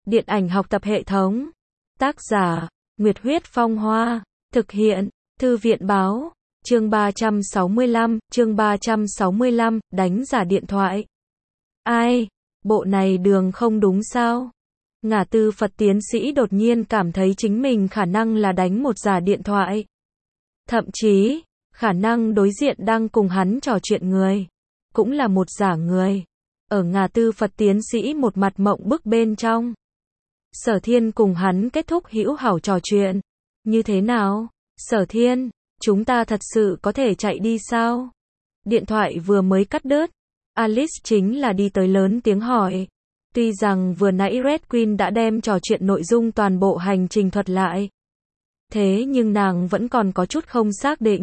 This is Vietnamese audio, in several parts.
Điện ảnh học tập hệ thống. Tác giả, Nguyệt Huyết Phong Hoa. Thực hiện, Thư viện Báo. Chương 365, đánh giả điện thoại. Ai? Bộ này đường không đúng sao? Ngả Tư Phật tiến sĩ đột nhiên cảm thấy chính mình khả năng là đánh một giả điện thoại. Thậm chí, khả năng đối diện đang cùng hắn trò chuyện người, cũng là một giả người. Ở Ngả Tư Phật tiến sĩ một mặt mộng bức bên trong. Sở Thiên cùng hắn kết thúc hữu hảo trò chuyện. Như thế nào? Sở Thiên, chúng ta thật sự có thể chạy đi sao? Điện thoại vừa mới cắt đứt, Alice chính là đi tới lớn tiếng hỏi. Tuy rằng vừa nãy Red Queen đã đem trò chuyện nội dung toàn bộ hành trình thuật lại. Thế nhưng nàng vẫn còn có chút không xác định.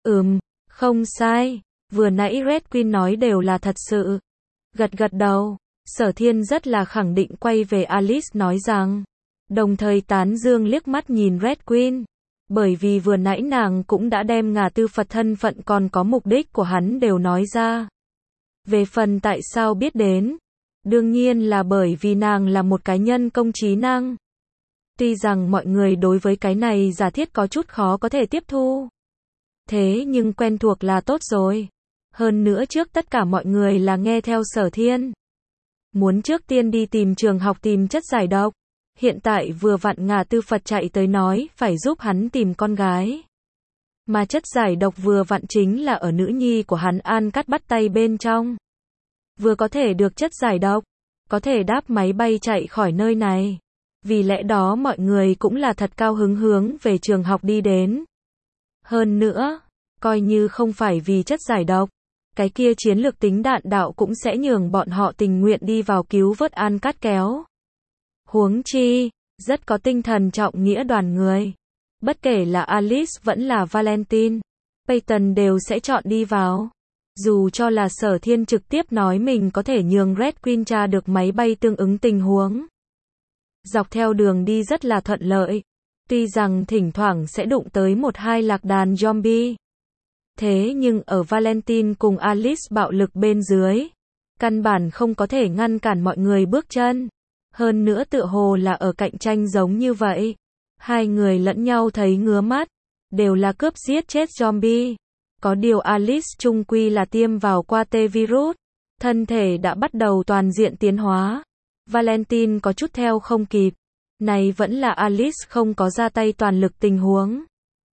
Không sai, vừa nãy Red Queen nói đều là thật sự. Gật gật đầu, Sở Thiên rất là khẳng định quay về Alice nói rằng, đồng thời tán dương liếc mắt nhìn Red Queen. Bởi vì vừa nãy nàng cũng đã đem Ngả Tư Phật thân phận còn có mục đích của hắn đều nói ra. Về phần tại sao biết đến, đương nhiên là bởi vì nàng là một cái nhân công trí năng. Tuy rằng mọi người đối với cái này giả thiết có chút khó có thể tiếp thu. Thế nhưng quen thuộc là tốt rồi. Hơn nữa trước tất cả mọi người là nghe theo Sở Thiên. Muốn trước tiên đi tìm trường học tìm chất giải độc. Hiện tại vừa vặn Ngả Tư Phật chạy tới nói phải giúp hắn tìm con gái. Mà chất giải độc vừa vặn chính là ở nữ nhi của hắn An Cát bắt tay bên trong. Vừa có thể được chất giải độc, có thể đáp máy bay chạy khỏi nơi này. Vì lẽ đó mọi người cũng là thật cao hứng hướng về trường học đi đến. Hơn nữa, coi như không phải vì chất giải độc, cái kia chiến lược tính đạn đạo cũng sẽ nhường bọn họ tình nguyện đi vào cứu vớt An Cát kéo. Huống chi, rất có tinh thần trọng nghĩa đoàn người. Bất kể là Alice vẫn là Valentine, Peyton đều sẽ chọn đi vào. Dù cho là Sở Thiên trực tiếp nói mình có thể nhường Red Queen tra được máy bay tương ứng tình huống. Dọc theo đường đi rất là thuận lợi. Tuy rằng thỉnh thoảng sẽ đụng tới một hai lạc đàn zombie. Thế nhưng ở Valentine cùng Alice bạo lực bên dưới, căn bản không có thể ngăn cản mọi người bước chân. Hơn nữa tựa hồ là ở cạnh tranh giống như vậy. Hai người lẫn nhau thấy ngứa mắt, đều là cướp giết chết zombie. Có điều Alice chung quy là tiêm vào qua T-virus, thân thể đã bắt đầu toàn diện tiến hóa. Valentine có chút theo không kịp. Này vẫn là Alice không có ra tay toàn lực tình huống.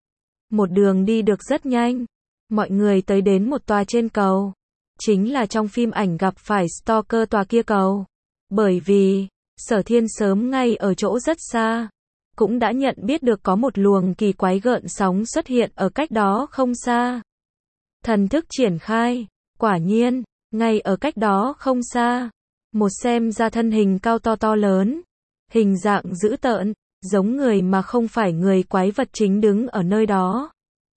Một đường đi được rất nhanh. Mọi người tới đến một tòa trên cầu. Chính là trong phim ảnh gặp phải Stalker tòa kia cầu. Bởi vì, Sở Thiên sớm ngay ở chỗ rất xa. Cũng đã nhận biết được có một luồng kỳ quái gợn sóng xuất hiện ở cách đó không xa. Thần thức triển khai. Quả nhiên, ngay ở cách đó không xa. Một xem ra thân hình cao to lớn. Hình dạng dữ tợn, giống người mà không phải người quái vật chính đứng ở nơi đó.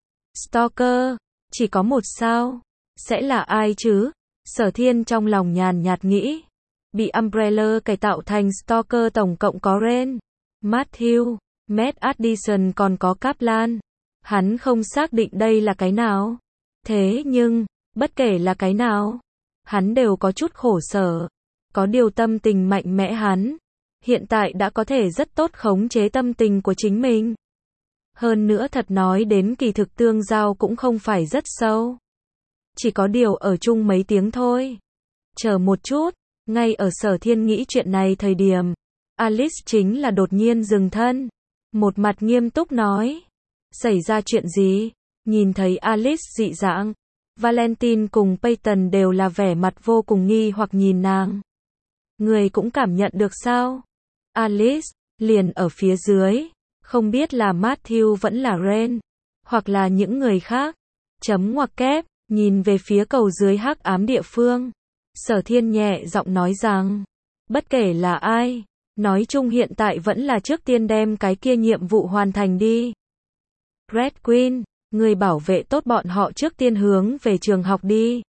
Stalker, chỉ có một sao? Sẽ là ai chứ? Sở Thiên trong lòng nhàn nhạt nghĩ. Bị Umbrella cải tạo thành Stalker tổng cộng có Ren, Matthew, Matt Addison còn có Kaplan. Hắn không xác định đây là cái nào. Thế nhưng, bất kể là cái nào, hắn đều có chút khổ sở. Có điều tâm tình mạnh mẽ hắn hiện tại đã có thể rất tốt khống chế tâm tình của chính mình. Hơn nữa thật nói đến kỳ thực tương giao cũng không phải rất sâu. Chỉ có điều ở chung mấy tiếng thôi. Chờ một chút, ngay ở Sở Thiên nghĩ chuyện này thời điểm, Alice chính là đột nhiên dừng thân. Một mặt nghiêm túc nói. Xảy ra chuyện gì? Nhìn thấy Alice dị dạng, Valentine cùng Peyton đều là vẻ mặt vô cùng nghi hoặc nhìn nàng. Người cũng cảm nhận được sao? Alice, liền ở phía dưới. Không biết là Matthew vẫn là Ren, hoặc là những người khác. Chấm ngoặc kép, nhìn về phía cầu dưới hắc ám địa phương. Sở Thiên nhẹ giọng nói rằng, bất kể là ai, nói chung hiện tại vẫn là trước tiên đem cái kia nhiệm vụ hoàn thành đi. Red Queen, người bảo vệ tốt bọn họ trước tiên hướng về trường học đi.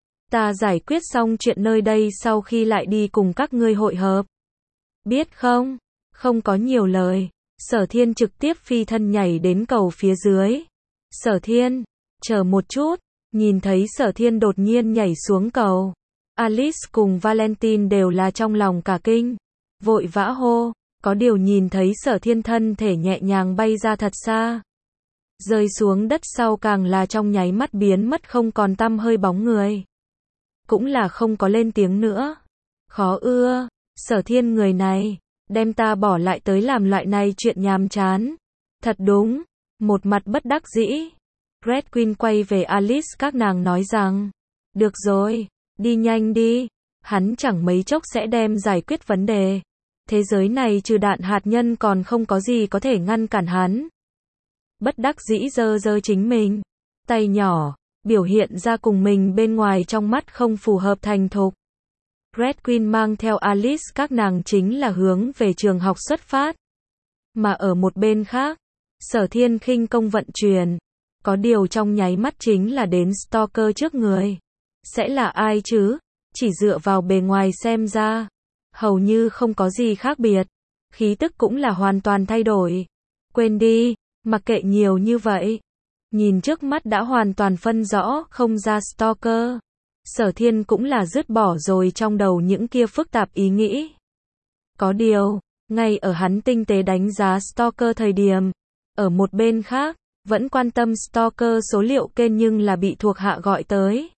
Ta giải quyết xong chuyện nơi đây sau khi lại đi cùng các ngươi hội hợp. Biết không? Không có nhiều lời. Sở Thiên trực tiếp phi thân nhảy đến cầu phía dưới. Sở Thiên, chờ một chút. Nhìn thấy Sở Thiên đột nhiên nhảy xuống cầu. Alice cùng Valentine đều là trong lòng cả kinh. vội vã hô, có điều nhìn thấy Sở Thiên thân thể nhẹ nhàng bay ra thật xa. Rơi xuống đất sau càng là trong nháy mắt biến mất không còn tăm hơi bóng người. Cũng là không có lên tiếng nữa. Khó ưa, Sở Thiên người này, đem ta bỏ lại tới làm loại này chuyện nhàm chán. Thật đúng, một mặt bất đắc dĩ. Red Queen quay về Alice các nàng nói rằng, được rồi, đi nhanh đi, hắn chẳng mấy chốc sẽ đem giải quyết vấn đề. Thế giới này trừ đạn hạt nhân còn không có gì có thể ngăn cản hắn. Bất đắc dĩ giơ giơ chính mình, tay nhỏ, biểu hiện ra cùng mình bên ngoài trong mắt không phù hợp thành thục. Red Queen mang theo Alice các nàng chính là hướng về trường học xuất phát. Mà ở một bên khác, Sở Thiên khinh công vận chuyển, có điều trong nháy mắt chính là đến stalker trước người. Sẽ là ai chứ? Chỉ dựa vào bề ngoài xem ra, hầu như không có gì khác biệt. Khí tức cũng là hoàn toàn thay đổi. Quên đi, mặc kệ nhiều như vậy. Nhìn trước mắt đã hoàn toàn phân rõ không ra stalker. Sở Thiên cũng là dứt bỏ rồi trong đầu những kia phức tạp ý nghĩ. Có điều, ngay ở hắn tinh tế đánh giá stalker thời điểm, ở một bên khác, vẫn quan tâm stalker số liệu kênh nhưng là bị thuộc hạ gọi tới.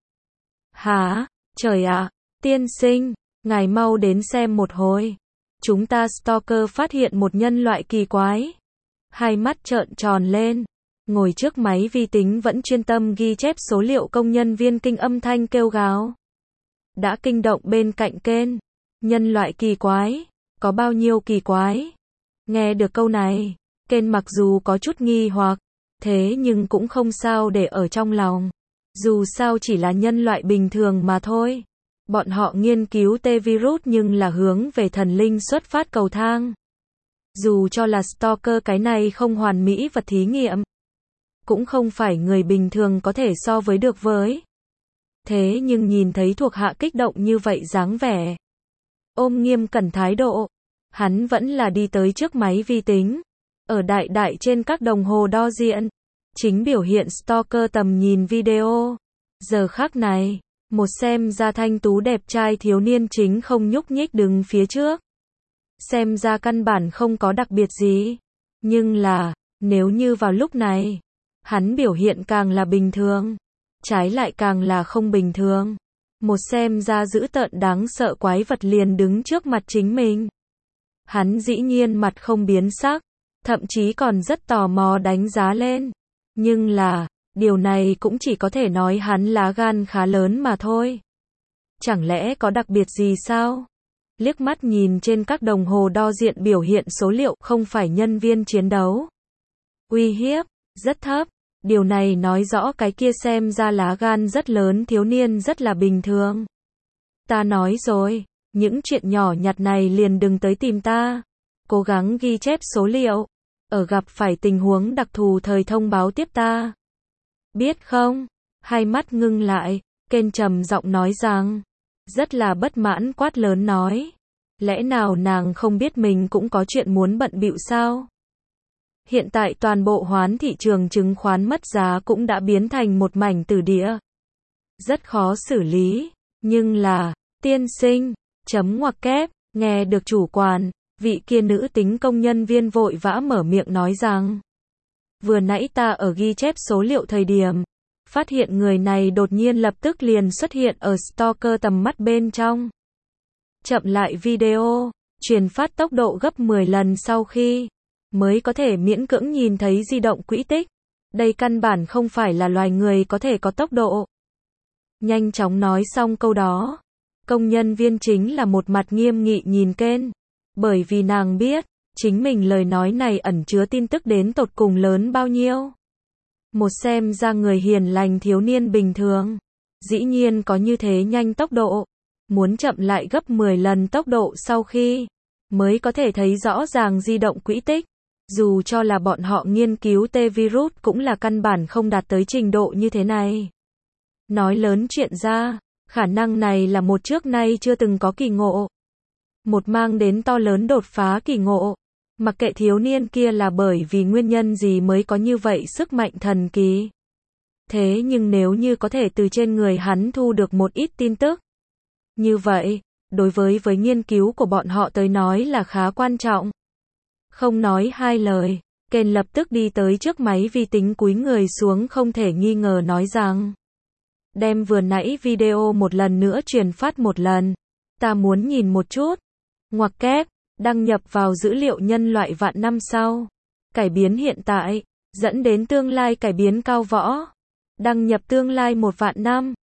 Hả? Trời ạ, tiên sinh, ngài mau đến xem một hồi. Chúng ta stalker phát hiện một nhân loại kỳ quái. Hai mắt trợn tròn lên, ngồi trước máy vi tính vẫn chuyên tâm ghi chép số liệu công nhân viên kinh âm thanh kêu gào. Đã kinh động bên cạnh kênh. Nhân loại kỳ quái, có bao nhiêu kỳ quái? Nghe được câu này, kênh mặc dù có chút nghi hoặc, thế nhưng cũng không sao để ở trong lòng. Dù sao chỉ là nhân loại bình thường mà thôi. Bọn họ nghiên cứu T-virus nhưng là hướng về thần linh xuất phát cầu thang. Dù cho là stalker cái này không hoàn mỹ vật thí nghiệm, cũng không phải người bình thường có thể so với được với. Thế nhưng nhìn thấy thuộc hạ kích động như vậy dáng vẻ, ôm nghiêm cẩn thái độ, hắn vẫn là đi tới trước máy vi tính. Ở đại đại trên các đồng hồ đo diện, chính biểu hiện stalker tầm nhìn video. Giờ khắc này, một xem ra thanh tú đẹp trai thiếu niên chính không nhúc nhích đứng phía trước. Xem ra căn bản không có đặc biệt gì. Nhưng là, nếu như vào lúc này, hắn biểu hiện càng là bình thường, trái lại càng là không bình thường. Một xem ra dữ tợn đáng sợ quái vật liền đứng trước mặt chính mình. Hắn dĩ nhiên mặt không biến sắc, thậm chí còn rất tò mò đánh giá lên. Nhưng là, điều này cũng chỉ có thể nói hắn lá gan khá lớn mà thôi. Chẳng lẽ có đặc biệt gì sao? Liếc mắt nhìn trên các đồng hồ đo diện biểu hiện số liệu không phải nhân viên chiến đấu. Uy hiếp, rất thấp. Điều này nói rõ cái kia xem ra lá gan rất lớn thiếu niên rất là bình thường. Ta nói rồi, những chuyện nhỏ nhặt này liền đừng tới tìm ta. Cố gắng ghi chép số liệu. Ở gặp phải tình huống đặc thù thời thông báo tiếp ta. Biết không? Hai mắt ngưng lại, kênh trầm giọng nói rằng. Rất là bất mãn quát lớn nói. Lẽ nào nàng không biết mình cũng có chuyện muốn bận bịu sao? Hiện tại toàn bộ hoán thị trường chứng khoán mất giá cũng đã biến thành một mảnh tử địa. Rất khó xử lý, nhưng là, tiên sinh, chấm ngoặc kép, nghe được chủ quản, vị kia nữ tính công nhân viên vội vã mở miệng nói rằng. Vừa nãy ta ở ghi chép số liệu thời điểm, phát hiện người này đột nhiên lập tức liền xuất hiện ở stalker tầm mắt bên trong. Chậm lại video, truyền phát tốc độ gấp 10 lần sau khi mới có thể miễn cưỡng nhìn thấy di động quỹ tích. Đây căn bản không phải là loài người có thể có tốc độ. Nhanh chóng nói xong câu đó, công nhân viên chính là một mặt nghiêm nghị nhìn kênh, bởi vì nàng biết, chính mình lời nói này ẩn chứa tin tức đến tột cùng lớn bao nhiêu. Một xem ra người hiền lành thiếu niên bình thường, dĩ nhiên có như thế nhanh tốc độ, muốn chậm lại gấp 10 lần tốc độ sau khi mới có thể thấy rõ ràng di động quỹ tích. Dù cho là bọn họ nghiên cứu T-virus cũng là căn bản không đạt tới trình độ như thế này. Nói lớn chuyện ra, khả năng này là một trước nay chưa từng có kỳ ngộ. Một mang đến to lớn đột phá kỳ ngộ. Mặc kệ thiếu niên kia là bởi vì nguyên nhân gì mới có như vậy sức mạnh thần kỳ. Thế nhưng nếu như có thể từ trên người hắn thu được một ít tin tức. Như vậy, đối với nghiên cứu của bọn họ tới nói là khá quan trọng. Không nói hai lời, Ken lập tức đi tới trước máy vi tính cúi người xuống không thể nghi ngờ nói rằng. Đem vừa nãy video một lần nữa truyền phát một lần. Ta muốn nhìn một chút. Ngoặc kép, đăng nhập vào dữ liệu nhân loại vạn năm sau. Cải biến hiện tại, dẫn đến tương lai cải biến cao võ. Đăng nhập tương lai 1 vạn năm.